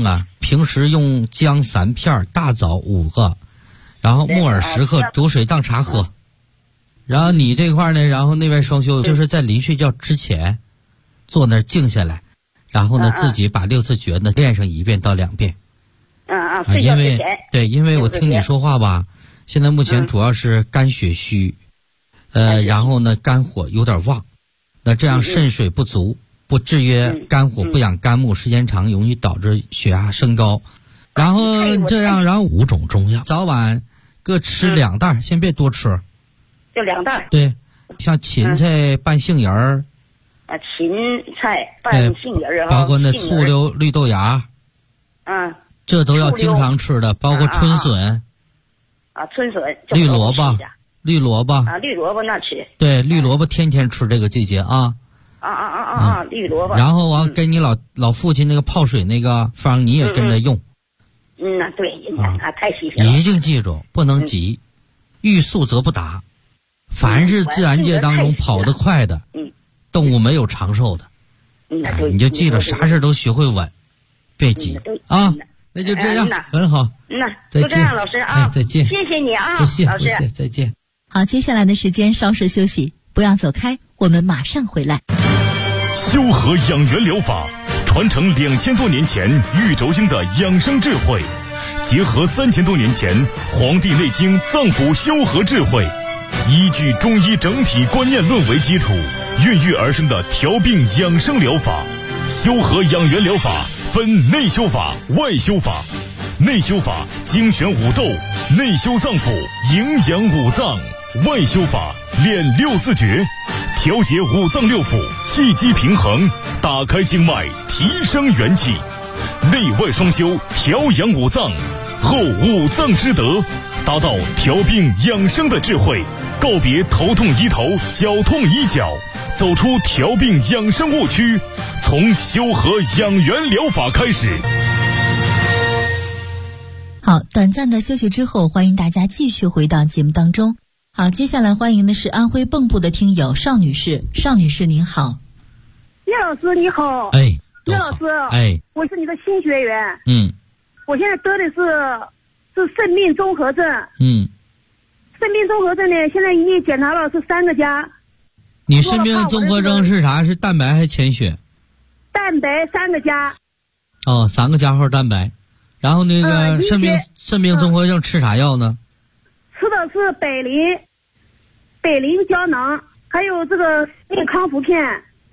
平时用姜3片，大枣5个，然后木耳10克，煮水当茶喝。然后你这块呢，然后内外双修就是在临睡觉之前，坐那儿静下来，然后呢自己把6次诀呢练上1遍到2遍。 睡觉之前。 对，因为我听你说话吧，现在目前主要是肝血虚，然后呢肝火有点旺，那这样肾水不足，不制约肝火，不养肝木，时间长容易导致血压升高。然后这样，然后5种中药，早晚各吃2袋，先别多吃。 就2袋。 对，像芹菜拌杏仁儿。 芹菜拌杏仁儿， 包括那醋溜绿豆芽。这都要经常吃的，包括春笋。 春笋。 绿萝卜。绿萝卜。 绿萝卜那吃。 对，绿萝卜天天吃，这个季节啊。 绿萝卜。 然后我跟你老父亲那个泡水那个方，你也跟着用。 对，太细心了。 一定记住，不能急，欲速则不达。凡是自然界当中跑得快的，动物没有长寿的。你就记着，啥事都学会稳，别急啊。那就这样，很好。 就这样，老师啊， 再见。 谢谢你啊， 不谢，再见。 好，接下来的时间稍事休息，不要走开，我们马上回来。 修和养元疗法传承2000多年前玉轴经的养生智慧，结合3000多年前《黄帝内经》脏腑修和智慧，依据中医整体观念论为基础，孕育而生的调病养生疗法。修和养元疗法分内修法、外修法。内修法精选五斗，内修脏腑，营养五脏；外修法练6字诀，调节五脏六腑，气机平衡，打开经脉，提升元气。内外双修，调养五脏，后五脏之德，达到调病养生的智慧，告别头痛医头，脚痛医脚，走出调病养生误区，从修和养元疗法开始。 好，短暂的休息之后，欢迎大家继续回到节目当中。好，接下来欢迎的是安徽蚌埠的听友邵女士。邵女士您好。 叶老师你好。叶老师，我是你的新学员。我现在得的是肾病综合症。肾病综合症呢，现在已经检查了是3个加。 你肾病综合症是啥？是蛋白还是潜血？ 蛋白3个加。 3个加号蛋白。然后那个肾病综合症吃啥药呢？ 吃的是北林胶囊，还有这个健康福片。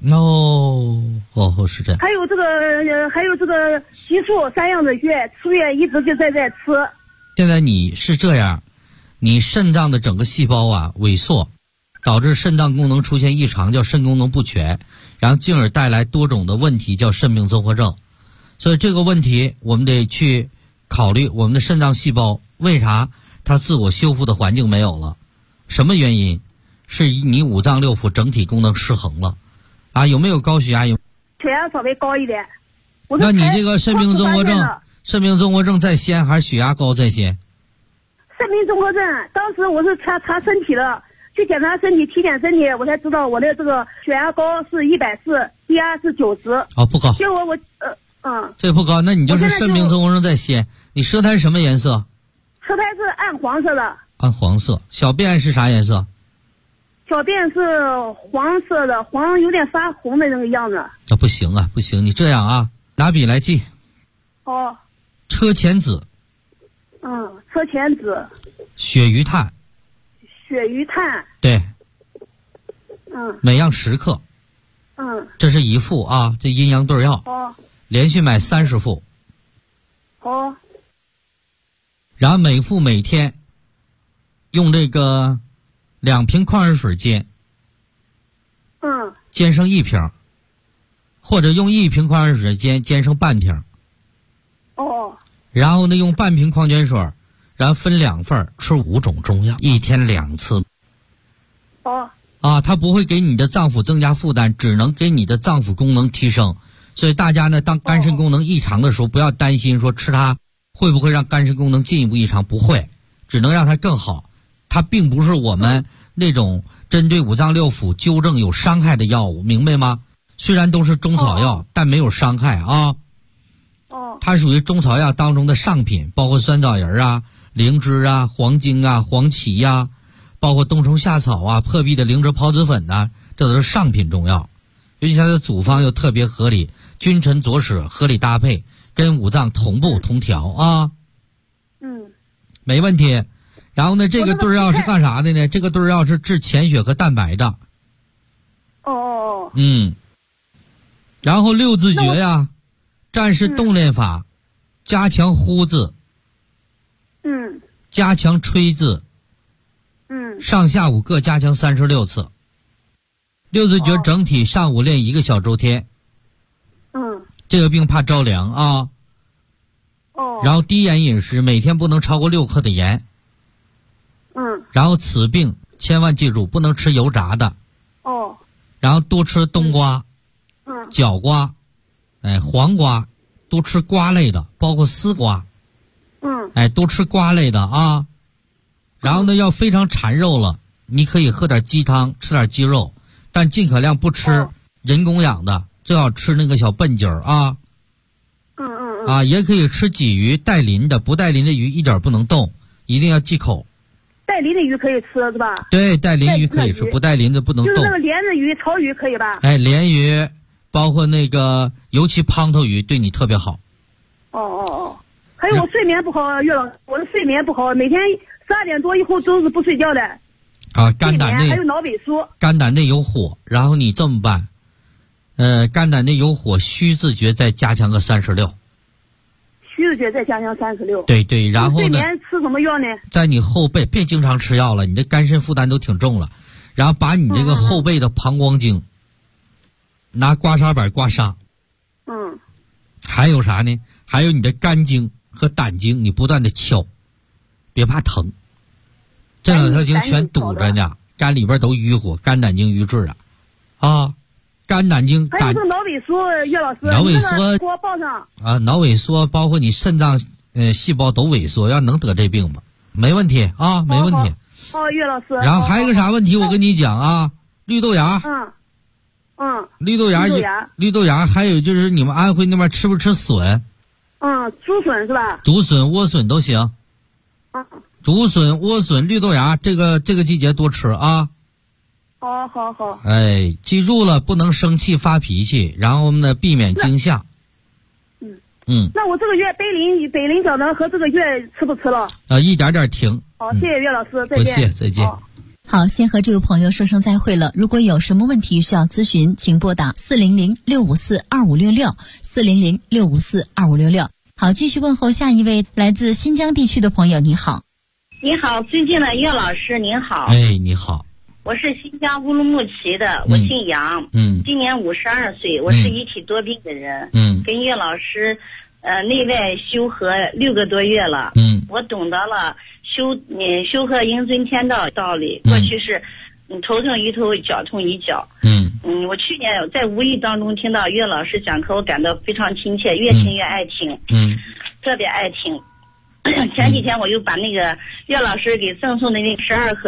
是这样。 还有这个激素3样的药，吃药一直就在吃。 现在你是这样，你肾脏的整个细胞萎缩，导致肾脏功能出现异常，叫肾功能不全，然后进而带来多种的问题，叫肾病综合症。所以这个问题我们得去考虑，我们的肾脏细胞为啥它自我修复的环境没有了？什么原因？是你五脏六腑整体功能失衡了有没有高血压？血压稍微高一点。 那你这个肾病综合症在先还是血压高在先？ 肾病综合症，当时我是查身体的，去检查身体，体检身体，我才知道我的这个血压高是140，低压是90。 不高。 结果这不高，那你就是肾病综合症在先。你舌苔什么颜色？ 舌苔是暗黄色的。 暗黄色。小便是啥颜色？ 小便是黄色的，黄有点发红的那个样子。 不行不行，你这样拿笔来记。车前子。 车前子。 鳕鱼炭。 鳕鱼炭。 对。每样10克。这是1副这阴阳对药。连续买30副。然后每副每天用这个2瓶矿泉水煎。煎成1瓶，或者用1瓶矿泉水煎成半瓶。然后呢，用半瓶矿泉水，然后分2份，吃5种中药，1天2次。它不会给你的脏腑增加负担，只能给你的脏腑功能提升。所以大家呢，当肝肾功能异常的时候，不要担心说吃它会不会让肝肾功能进一步异常，不会，只能让它更好。它并不是我们那种针对五脏六腑纠正有伤害的药物，明白吗？虽然都是中草药，但没有伤害它属于中草药当中的上品，包括酸枣仁啊、灵芝啊、黄精啊、黄芪呀，包括冬虫夏草啊、破壁的灵芝孢子粉呐，这都是上品中药。尤其它的组方又特别合理，君臣佐使，合理搭配，跟五脏同步同调啊。没问题。然后呢，这个对药是干啥的呢？这个对药是治潜血和蛋白的。然后六字诀呀，战士动练法，加强呼字，加强吹字，上下午各加强36次。六字诀整体上午练1个小周天。这个病怕着凉啊。然后低盐饮食，每天不能超过6克的盐。然后此病千万记住，不能吃油炸的。然后多吃冬瓜、角瓜、黄瓜，多吃瓜类的，包括丝瓜。多吃瓜类的啊。然后呢，要非常馋肉了，你可以喝点鸡汤，吃点鸡肉，但尽可量不吃人工养的，最好吃那个小笨鸡儿啊。也可以吃鲫鱼，带鳞的，不带鳞的鱼一点不能动，一定要忌口。 带鳞的鱼可以吃是吧？ 对，带鳞鱼可以吃，不带鳞的不能动。 就是那个莲子鱼、草鱼可以吧？ 鲢鱼，包括那个尤其胖头鱼对你特别好。 还有我睡眠不好，岳老师，我的睡眠不好，每天12点多以后都是不睡觉的。 肝胆内还有脑萎缩。肝胆内有火，然后你这么办，肝胆内有火，虚字诀再加强个36。 虚字诀再加强36。 对，然后呢？睡眠吃什么药呢？ 在你后背，别经常吃药了，你的肝肾负担都挺重了。然后把你这个后背的膀胱经，拿刮痧板刮痧。还有啥呢？还有你的肝经和胆经，你不断的敲，别怕疼。这两条经全堵着呢，肝里边都淤火，肝胆经瘀滞了，肝胆经。 还有这个脑萎缩，岳老师。 脑萎缩给我报上。 脑萎缩包括你肾脏细胞都萎缩，要能得这病吗？没问题啊，没问题。 岳老师。 然后还有一个啥问题？我跟你讲啊，绿豆芽。绿豆芽，还有就是你们安徽那边吃不吃笋？ 竹笋是吧？ 竹笋、莴笋都行。竹笋、莴笋、绿豆芽，这个季节多吃啊。 好。 记住了，不能生气发脾气，然后呢，避免惊吓。 那我这个月北林角能和这个月吃不吃了？ 一点点停。 好，谢谢岳老师，再见。 不谢，再见。 好，先和这位朋友说声再会了。如果有什么问题需要咨询，请拨打400-654-2566，400-654-2566。好，继续问候下一位来自新疆地区的朋友。你好。 你好，最近的岳老师您好。 你好。 我是新疆乌鲁木齐的，我姓杨。今年52岁，我是一体多病的人。跟岳老师内外修合6个多月了。我懂得了修合应尊天道道理。过去是头痛一头，脚痛一脚。我去年在无意当中听到岳老师讲课，我感到非常亲切，越听越爱听。特别爱听。前几天我又把那个岳老师给赠送的那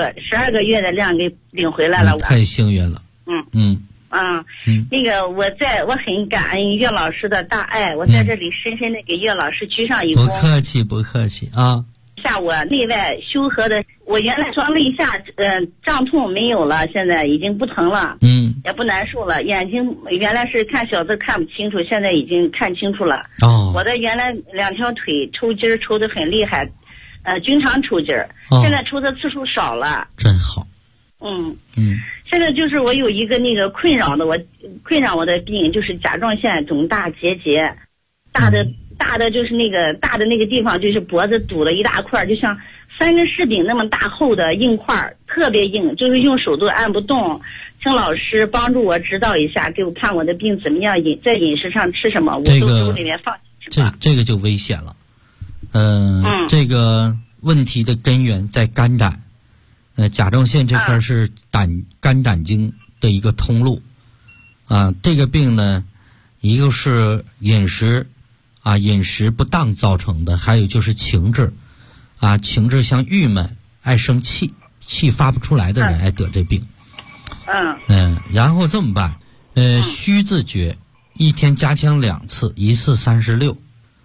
12个月的量给领回来了。 太幸运了。 那个我很感恩岳老师的大爱，我在这里深深的给岳老师鞠上一躬。 不客气啊。 下我内外修合的，我原来双肋下胀痛没有了，现在已经不疼了，也不难受了。眼睛原来是看小字看不清楚，现在已经看清楚了。我的原来2条腿抽筋抽得很厉害，经常抽筋现在抽的次数少了。 真好。 现在就是我有一个那个困扰我的病，就是甲状腺肿大结节，大的就是那个大的那个地方，就是脖子堵了一大块，就像3根柿饼那么大厚的硬块，特别硬，就是用手都按不动。请老师帮助我指导一下，给我看我的病怎么样，在饮食上吃什么，我都给我里面放进去吧。 这个就危险了。这个问题的根源在肝胆。甲状腺这块是肝胆经的一个通路。这个病呢，一个是饮食不当造成的，还有就是情志像郁闷、爱生气、气发不出来的人爱得这病。然后这么办？虚字诀一天加强2次，1次36。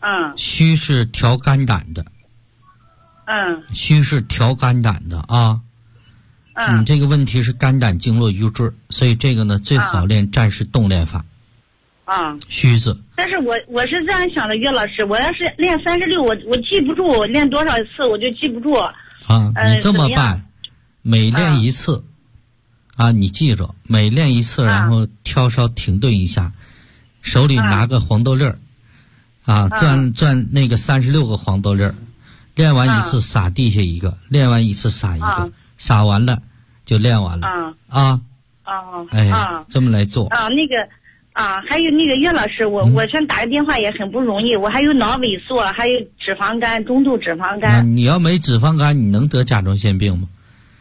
虚是调肝胆的。虚是调肝胆的啊。你这个问题是肝胆经络瘀滞，所以这个呢最好练战士动练法。虚字。 但是我是这样想的，岳老师，我要是练36，我记不住，我练多少次我就记不住。 你这么办，每练一次，你记着，每练一次，然后挑稍停顿一下，手里拿个黄豆粒儿，攥那个36个黄豆粒儿，练完一次撒地下一个，练完一次撒一个，撒完了就练完了。这么来做。 还有那个岳老师，我想打个电话也很不容易，我还有脑萎缩，还有脂肪肝，中度脂肪肝。 你要没脂肪肝，你能得甲状腺病吗？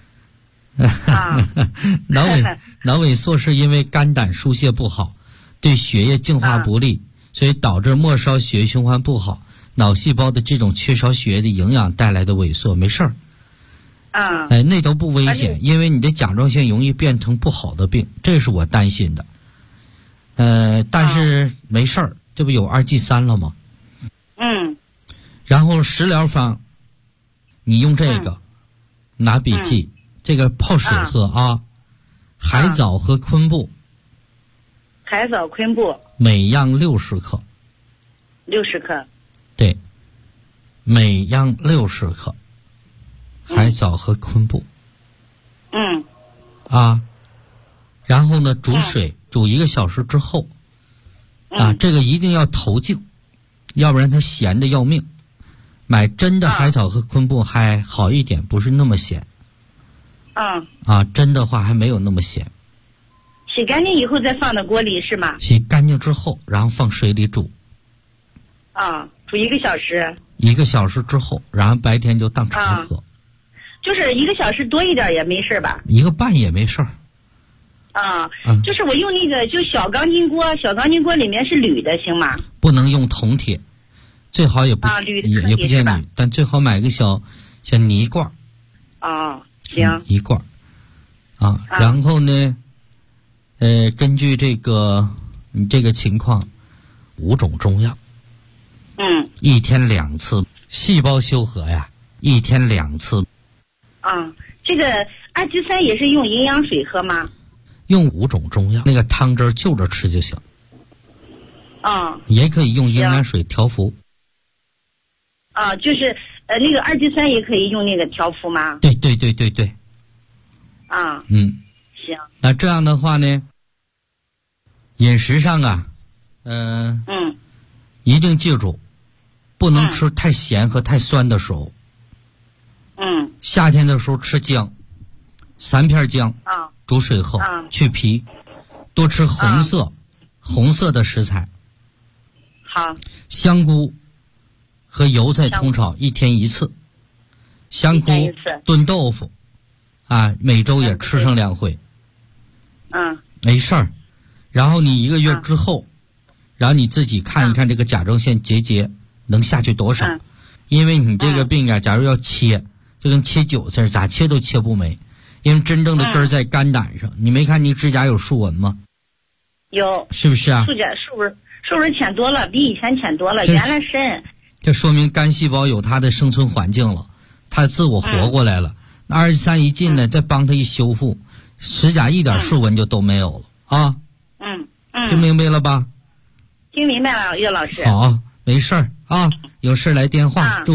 脑萎缩是因为肝胆疏泄不好，对血液净化不利，所以导致末梢血液循环不好，脑细胞的这种缺少血液的营养带来的萎缩，没事儿。那都不危险，因为你的甲状腺容易变成不好的病，这是我担心的。但是没事儿，这不有2G3了吗？然后食疗方，你用这个，拿笔记，这个泡水喝啊，海藻和昆布。 海藻、昆布。 每样60克。 60克。 对，每样60克。海藻和昆布。然后呢，煮水。煮1个小时之后，这个一定要投净，要不然它咸的要命。买真的海藻和昆布还好一点，不是那么咸。真的话还没有那么咸。 洗干净以后再放到锅里是吗？ 洗干净之后，然后放水里煮。 煮1个小时。 1个小时之后，然后白天就当茶喝。 就是1个小时多一点也没事吧 ？1个半也没事儿。 就是我用那个就小钢筋锅，小钢筋锅里面是铝的，行吗？ 不能用铜铁，最好也不也不建议，但最好买个小泥罐。 行。 一罐。然后呢，根据这个你这个情况，5种中药。1天2次，细胞修和呀，1天2次。 这个2G3也是用营养水喝吗？ 用5种中药，那个汤汁就着吃就行。也可以用营养水调服。 就是那个2G3也可以用那个调服吗？ 对。 行。 那这样的话呢，饮食上一定记住，不能吃太咸和太酸的食物。夏天的时候吃姜，3片姜。煮水后去皮，多吃红色的食材。 好。 香菇和油菜通炒1天1次，香菇炖豆腐每周也吃上2回。没事儿。然后你1个月之后，然后你自己看一看这个甲状腺结节能下去多少。因为你这个病假如要切，就跟切韭菜咋切都切不没。因为真正的根儿在肝胆上，你没看你指甲有竖纹吗？ 有。 是不是啊？ 竖纹浅多了，比以前浅多了，原来深。 这说明肝细胞有它的生存环境了，它自我活过来了。那2G3一进来，再帮它一修复，指甲一点竖纹就都没有了听明白了吧？ 听明白了，岳老师。 好，没事儿有事来电话。